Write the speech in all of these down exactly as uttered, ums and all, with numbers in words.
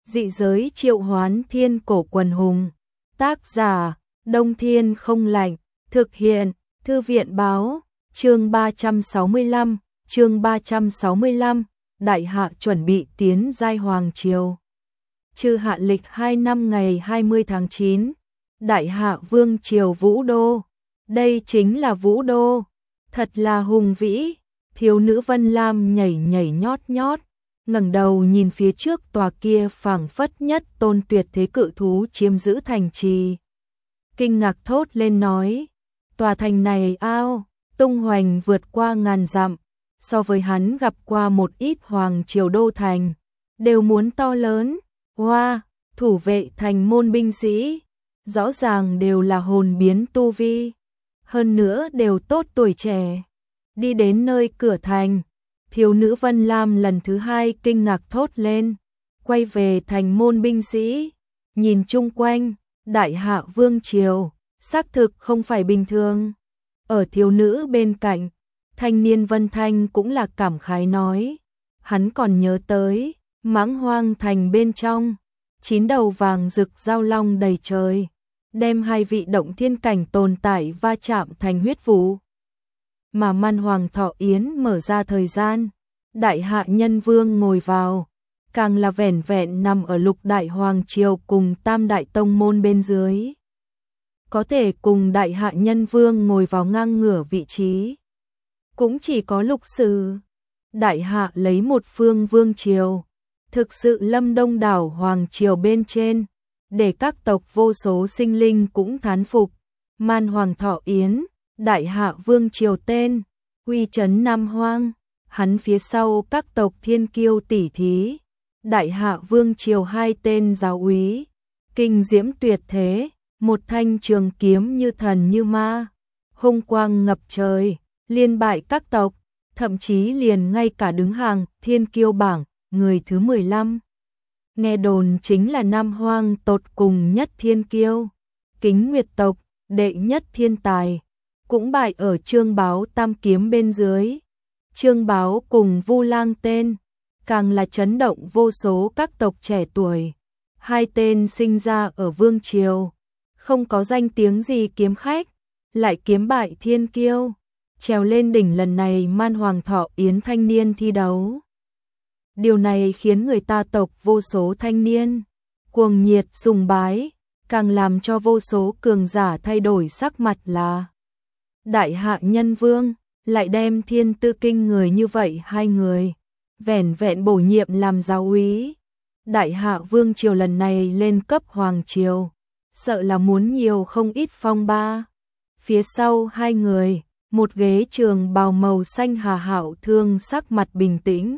Dị giới triệu hoán thiên cổ quần hùng. Tác giả, Đông Thiên không lạnh. Thực hiện, Thư viện báo. Chương ba trăm sáu mươi lăm, chương ba trăm sáu mươi lăm, Đại Hạ chuẩn bị tiến giai hoàng triều. Chư Hạ lịch hai năm ngày hai mươi tháng chín, Đại Hạ vương triều Vũ Đô. Đây chính là Vũ Đô, thật là hùng vĩ. Thiếu nữ Vân Lam nhảy nhảy nhót nhót, ngẩng đầu nhìn phía trước tòa kia phảng phất nhất tôn tuyệt thế cự thú chiếm giữ thành trì. Kinh ngạc thốt lên nói, tòa thành này ao, tung hoành vượt qua ngàn dặm, so với hắn gặp qua một ít hoàng triều đô thành, đều muốn to lớn. Hoa, thủ vệ thành môn binh sĩ, rõ ràng đều là hồn biến tu vi, hơn nữa đều tốt tuổi trẻ. Đi đến nơi cửa thành, thiếu nữ Vân Lam lần thứ hai kinh ngạc thốt lên, quay về thành môn binh sĩ, nhìn chung quanh, Đại Hạ vương triều, xác thực không phải bình thường. Ở thiếu nữ bên cạnh, thanh niên Vân Thanh cũng là cảm khái nói, hắn còn nhớ tới, Mãng Hoang thành bên trong, chín đầu vàng rực giao long đầy trời, đem hai vị động thiên cảnh tồn tại va chạm thành huyết vụ. Mà Man Hoàng Thọ Yến mở ra thời gian, Đại Hạ Nhân Vương ngồi vào, càng là vẻn vẹn nằm ở Lục Đại Hoàng triều cùng Tam Đại Tông môn bên dưới. Có thể cùng Đại Hạ Nhân Vương ngồi vào ngang ngửa vị trí, cũng chỉ có Lục Sử. Đại Hạ lấy một phương vương triều, thực sự lâm đông đảo hoàng triều bên trên, để các tộc vô số sinh linh cũng thán phục. Man Hoàng Thọ Yến, Đại Hạ vương triều tên, uy chấn Nam Hoang, hắn phía sau các tộc thiên kiêu tỷ thí. Đại Hạ vương triều hai tên giáo úy, kinh diễm tuyệt thế, một thanh trường kiếm như thần như ma, hung quang ngập trời, liên bại các tộc, thậm chí liền ngay cả đứng hàng thiên kiêu bảng, người thứ mười lăm. Nghe đồn chính là Nam Hoang tột cùng nhất thiên kiêu, Kính Nguyệt tộc, đệ nhất thiên tài, cũng bại ở Trương Báo tam kiếm bên dưới. Trương Báo cùng Vu Lang tên, càng là chấn động vô số các tộc trẻ tuổi. Hai tên sinh ra ở vương triều, không có danh tiếng gì kiếm khách, lại kiếm bại thiên kiêu, trèo lên đỉnh lần này Man Hoàng Thọ Yến thanh niên thi đấu. Điều này khiến người ta tộc vô số thanh niên cuồng nhiệt sùng bái, càng làm cho vô số cường giả thay đổi sắc mặt là Đại Hạ Nhân Vương lại đem thiên tư kinh người như vậy hai người vẻn vẹn bổ nhiệm làm giáo úy. Đại Hạ vương triều lần này lên cấp hoàng triều, sợ là muốn nhiều không ít phong ba. Phía sau hai người, một ghế trường bào màu xanh Hà Hạo Thương sắc mặt bình tĩnh,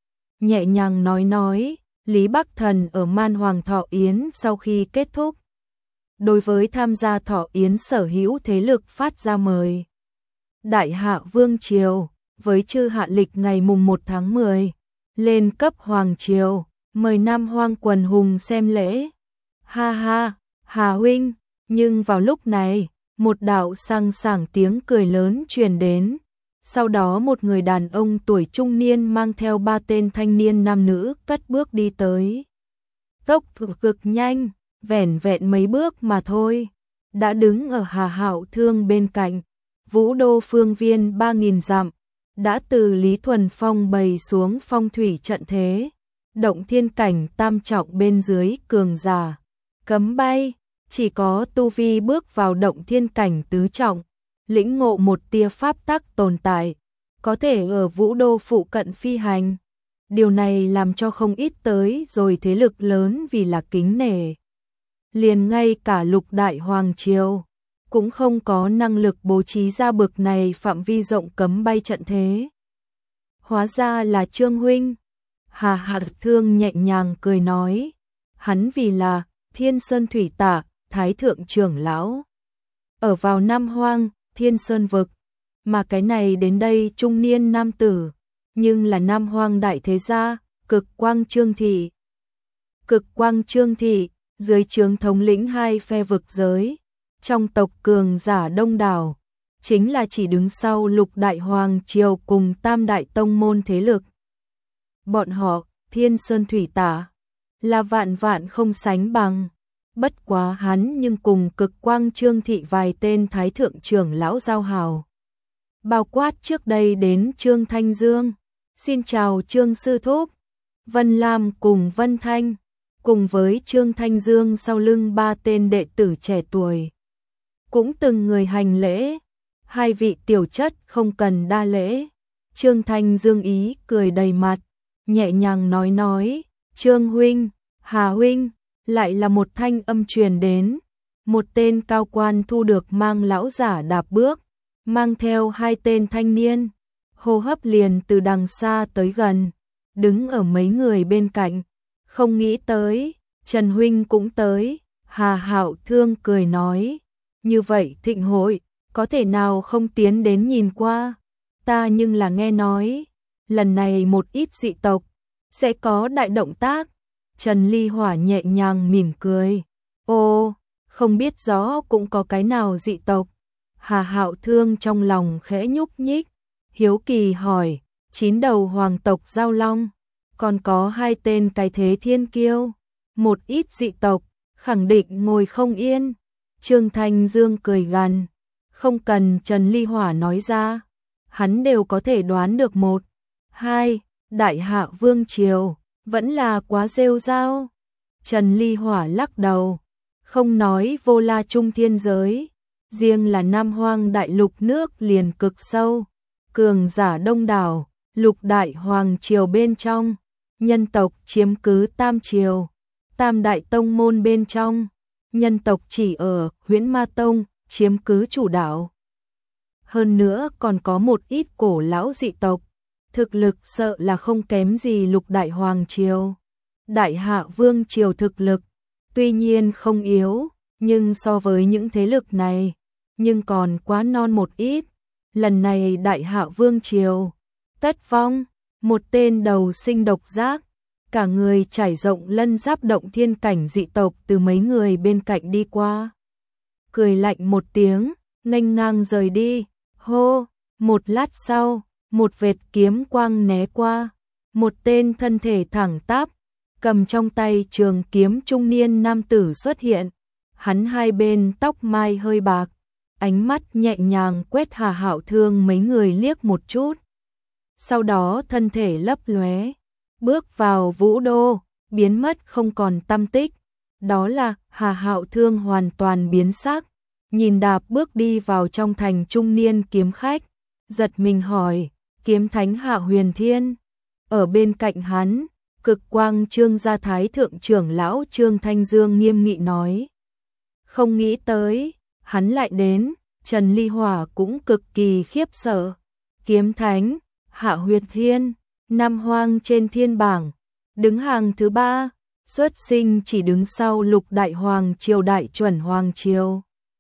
nhẹ nhàng nói nói, Lý Bắc Thần ở Man Hoàng Thọ Yến sau khi kết thúc, đối với tham gia Thọ Yến sở hữu thế lực phát ra mời. Đại Hạ vương triều, với chư hạ lịch ngày mùng một tháng mười, lên cấp hoàng triều, mời Nam Hoang quần hùng xem lễ. Ha ha, Hà huynh, nhưng vào lúc này, một đạo sang sảng tiếng cười lớn truyền đến. Sau đó một người đàn ông tuổi trung niên mang theo ba tên thanh niên nam nữ cất bước đi tới. Tốc độ cực nhanh, vẻn vẹn mấy bước mà thôi, đã đứng ở Hà Hạo Thương bên cạnh. Vũ Đô phương viên ba nghìn dặm, đã từ Lý Thuần Phong bày xuống phong thủy trận thế, động thiên cảnh tam trọng bên dưới cường giả cấm bay, chỉ có tu vi bước vào động thiên cảnh tứ trọng, lĩnh ngộ một tia pháp tắc tồn tại, có thể ở Vũ Đô phụ cận phi hành. Điều này làm cho không ít tới rồi thế lực lớn vì là kính nể. Liền ngay cả Lục Đại Hoàng triều cũng không có năng lực bố trí ra bực này phạm vi rộng cấm bay trận thế. Hóa ra là Trương huynh. Hà Hạ Thương nhẹ nhàng cười nói, hắn vì là Thiên Sơn Thủy Tả, Thái thượng trưởng lão, ở vào Nam Hoang, Thiên Sơn vực, mà cái này đến đây trung niên nam tử, nhưng là Nam Hoang đại thế gia, Cực Quang Trương thị. Cực Quang Trương thị, dưới trướng thống lĩnh hai phe vực giới, trong tộc cường giả đông đảo, chính là chỉ đứng sau Lục Đại Hoàng triều cùng Tam Đại Tông môn thế lực. Bọn họ, Thiên Sơn Thủy Tả, là vạn vạn không sánh bằng. Bất quá hắn nhưng cùng Cực Quang Trương thị vài tên thái thượng trưởng lão giao hảo. Bao quát trước đây đến Trương Thanh Dương. Xin chào Trương sư thúc. Vân Lam cùng Vân Thanh, cùng với Trương Thanh Dương sau lưng ba tên đệ tử trẻ tuổi. Cũng từng người hành lễ, hai vị tiểu chất không cần đa lễ. Trương Thanh Dương ý cười đầy mặt, nhẹ nhàng nói nói, Trương huynh, Hà huynh, lại là một thanh âm truyền đến. Một tên cao quan thu được mang lão giả đạp bước, mang theo hai tên thanh niên, hô hấp liền từ đằng xa tới gần, đứng ở mấy người bên cạnh. Không nghĩ tới, Trần huynh cũng tới. Hà Hạo Thương cười nói, như vậy thịnh hội, có thể nào không tiến đến nhìn qua? Ta nhưng là nghe nói, lần này một ít dị tộc sẽ có đại động tác. Trần Ly Hỏa nhẹ nhàng mỉm cười, ô, không biết rõ cũng có cái nào dị tộc. Hà Hạo Thương trong lòng khẽ nhúc nhích, hiếu kỳ hỏi, chín đầu hoàng tộc Giao Long, còn có hai tên cái thế thiên kiêu, một ít dị tộc, khẳng định ngồi không yên. Trương Thanh Dương cười gằn, không cần Trần Ly Hỏa nói ra, hắn đều có thể đoán được một, hai, Đại Hạ Vương Triều, vẫn là quá rêu rao. Trần Ly Hỏa lắc đầu, không nói Vô La Trung thiên giới, riêng là Nam Hoang Đại Lục nước liền cực sâu, cường giả đông đảo, Lục Đại Hoàng Triều bên trong, nhân tộc chiếm cứ Tam Triều, Tam Đại Tông môn bên trong, nhân tộc chỉ ở Huyễn Ma Tông chiếm cứ chủ đạo. Hơn nữa còn có một ít cổ lão dị tộc, thực lực sợ là không kém gì Lục Đại Hoàng Triều. Đại Hạ Vương Triều thực lực, tuy nhiên không yếu, nhưng so với những thế lực này, nhưng còn quá non một ít. Lần này Đại Hạ Vương Triều, tất vong, một tên đầu sinh độc giác, cả người trải rộng lân giáp động thiên cảnh dị tộc từ mấy người bên cạnh đi qua. Cười lạnh một tiếng, nghênh ngang rời đi, hô, một lát sau, một vệt kiếm quang né qua, một tên thân thể thẳng tắp, cầm trong tay trường kiếm trung niên nam tử xuất hiện, hắn hai bên tóc mai hơi bạc, ánh mắt nhẹ nhàng quét Hà Hạo Thương mấy người liếc một chút. Sau đó thân thể lấp lóe, bước vào vũ đô, biến mất không còn tăm tích. Đó là Hà Hạo Thương hoàn toàn biến sắc, nhìn đạp bước đi vào trong thành trung niên kiếm khách, giật mình hỏi, kiếm thánh Hạ Huyền Thiên. Ở bên cạnh hắn, Cực Quang Trương gia thái thượng trưởng lão Trương Thanh Dương nghiêm nghị nói, không nghĩ tới, hắn lại đến. Trần Ly Hỏa cũng cực kỳ khiếp sợ, kiếm thánh Hạ Huyền Thiên, Nam Hoang trên thiên bảng, đứng hàng thứ ba, xuất sinh chỉ đứng sau Lục Đại Hoàng Triều Đại Chuẩn Hoàng Triều.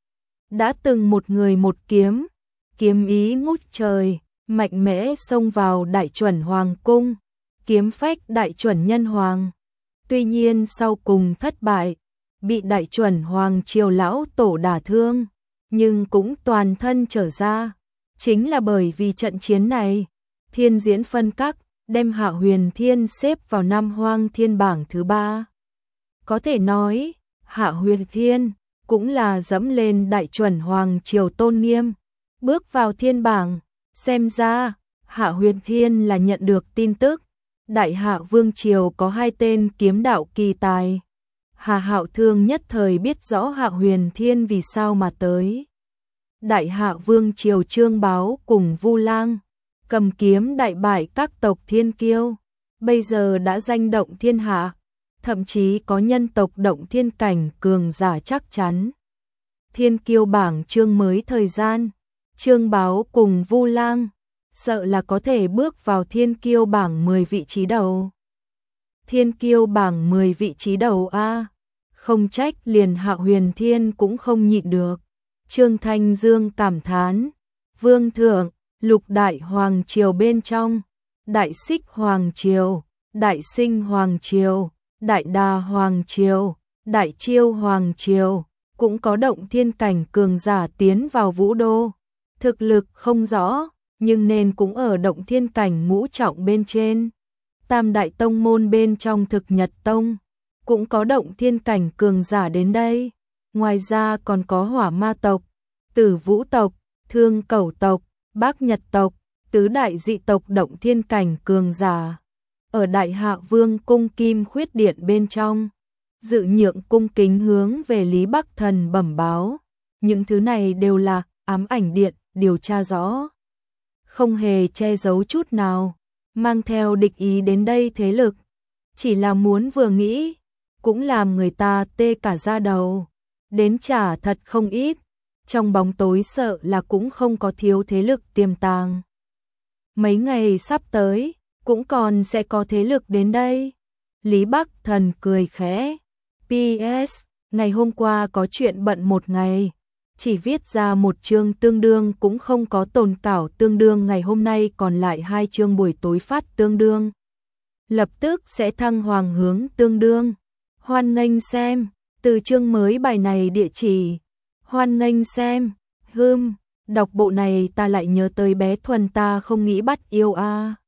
Đã từng một người một kiếm, kiếm ý ngút trời, mạnh mẽ xông vào Đại Chuẩn Hoàng cung, kiếm phách Đại Chuẩn Nhân Hoàng. Tuy nhiên sau cùng thất bại, bị Đại Chuẩn Hoàng Triều lão tổ đả thương, nhưng cũng toàn thân trở ra. Chính là bởi vì trận chiến này, Thiên Diễn phân các, đem Hạ Huyền Thiên xếp vào Nam Hoang thiên bảng thứ ba. Có thể nói, Hạ Huyền Thiên cũng là dẫm lên Đại Chuẩn Hoàng Triều tôn nghiêm, bước vào thiên bảng. Xem ra, Hạ Huyền Thiên là nhận được tin tức, Đại Hạ Vương Triều có hai tên kiếm đạo kỳ tài. Hà Hạo Thương nhất thời biết rõ Hạ Huyền Thiên vì sao mà tới. Đại Hạ Vương Triều Trương Báo cùng Vu Lang, cầm kiếm đại bại các tộc thiên kiêu, bây giờ đã danh động thiên hạ, thậm chí có nhân tộc động thiên cảnh cường giả chắc chắn. Thiên kiêu bảng chương mới thời gian, Trương Báo cùng Vu Lang, sợ là có thể bước vào thiên kiêu bảng mười vị trí đầu. Thiên kiêu bảng mười vị trí đầu a, không trách liền Hạ Huyền Thiên cũng không nhịn được. Trương Thanh Dương cảm thán, Vương thượng, Lục Đại Hoàng Triều bên trong, Đại Xích Hoàng Triều, Đại Sinh Hoàng Triều, Đại Đà Hoàng Triều, Đại Chiêu Hoàng Triều, cũng có động thiên cảnh cường giả tiến vào vũ đô. Thực lực không rõ, nhưng nên cũng ở động thiên cảnh ngũ trọng bên trên. Tam Đại Tông môn bên trong Thực Nhật Tông, cũng có động thiên cảnh cường giả đến đây. Ngoài ra còn có hỏa ma tộc, tử vũ tộc, thương cẩu tộc, bác nhật tộc, tứ đại dị tộc động thiên cảnh cường giả. Ở Đại Hạ Vương cung Kim Khuyết Điện bên trong, Dự Nhượng cung kính hướng về Lý Bắc Thần bẩm báo. Những thứ này đều là ám ảnh điện điều tra rõ. Không hề che giấu chút nào, mang theo địch ý đến đây thế lực. Chỉ là muốn vừa nghĩ, cũng làm người ta tê cả da đầu. Đến trả thật không ít, trong bóng tối sợ là cũng không có thiếu thế lực tiềm tàng. Mấy ngày sắp tới, cũng còn sẽ có thế lực đến đây. Lý Bắc Thần cười khẽ. pê ét, ngày hôm qua có chuyện bận một ngày, chỉ viết ra một chương tương đương cũng không có tồn cảo tương đương, ngày hôm nay còn lại hai chương buổi tối phát tương đương. Lập tức sẽ thăng hoàng hướng tương đương. Hoan nghênh xem, từ chương mới bài này địa chỉ. Hoan nghênh xem, hưm, đọc bộ này ta lại nhớ tới bé Thuần ta không nghĩ bắt yêu a. À.